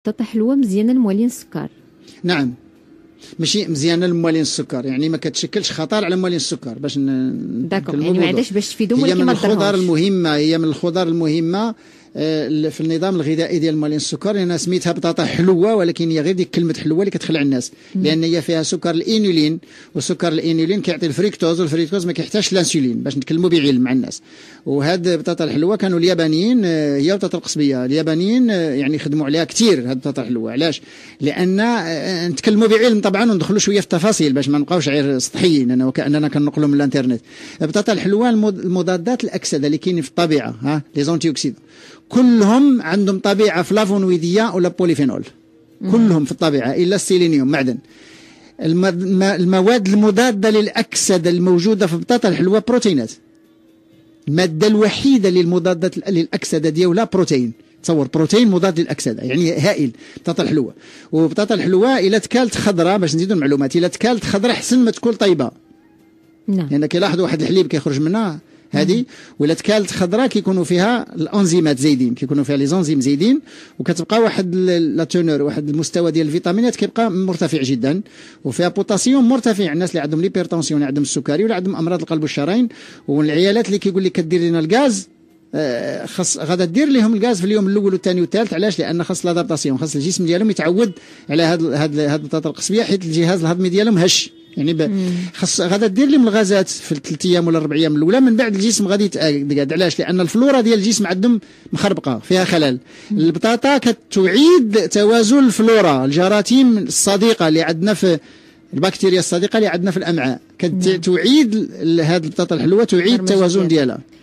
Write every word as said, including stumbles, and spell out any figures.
البطاطا حلوه مزيانه لموالين السكر. نعم، ماشي مزيانه لموالين السكر، يعني ما كتشكلش خطر على موالين السكر باش ن... داكوغ، يعني ما عندهاش باش تفيدهم ولكن ما هي من الخضر المهمه، هي من الخضر المهمه في النظام الغذائي ديال موالين السكر. انا سميتها بطاطا حلوه، ولكن هي غير ديك كلمه حلوه اللي كتخلع الناس، لان هي فيها سكر الانولين، وسكر الانولين كيعطي الفريكتوز، والفريكتوز ما كيحتاجش الانسولين، باش نتكلموا بعلم مع الناس. وهاد البطاطا الحلوه كانوا اليابانيين، هي البطاطا القصبيه اليابانيين يعني خدموا عليها كثير هاد البطاطا الحلوه. علاش؟ لان نتكلموا بعلم طبعا، وندخلوا شويه في التفاصيل باش ما نبقاوش غير سطحيين انا وكاننا كنقولوا من الانترنت. البطاطا الحلوه المضادات الاكسده اللي كاينين في الطبيعه، ها لي زونتي اوكسيد، كلهم عندهم طبيعه فلافونويديه ولا بوليفينول، كلهم في الطبيعه الا السيلينيوم معدن. المواد المضاده للاكسده الموجوده في البطاطا الحلوه بروتينات. الماده الوحيده للمضادات للاكسده ديالها بروتين. تصور بروتين مضاد للاكسده، يعني هائل البطاطا الحلوه. والبطاطا الحلوه الا تكالت خضراء، باش نزيدوا المعلومات، الا تكالت خضراء احسن ما تكون طيبه. نعم، يعني كيلاحظوا واحد الحليب كيخرج منها هذه، ولا تكالت خضراء كيكونوا فيها الانزيمات زايدين، كيكونوا فيها لي زونزيم زايدين، وكتبقى واحد لا تونور، واحد المستوى ديال الفيتامينات كيبقى مرتفع جدا، وفيها بوتاسيوم مرتفع. الناس اللي عندهم ليبرتونسيون، عندهم السكري، ولا عندهم امراض القلب والشرايين، والعيالات اللي كيقول لك كدير لنا الغاز، آه خاص غادا دير لهم الغاز في اليوم الاول والثاني والثالث. علاش؟ لان خاص لادابتاسيون، خاص الجسم ديالهم يتعود على هاد هاد هاد البطاطا القصبيه، حيت الجهاز الهضمي ديالهم هش، يعني خاص غادا دير لهم الغازات في الثلاث ايام ولا الاربع ايام الاولى، من بعد الجسم غادي يتقاد. علاش؟ لان الفلورا ديال الجسم عندهم مخربقه، فيها خلل. البطاطا كتعيد توازن الفلورا، الجراثيم الصديقه اللي عندنا في البكتيريا الصديقه اللي عندنا في الامعاء، كتعيد هذه البطاطا الحلوه تعيد التوازن ديالها.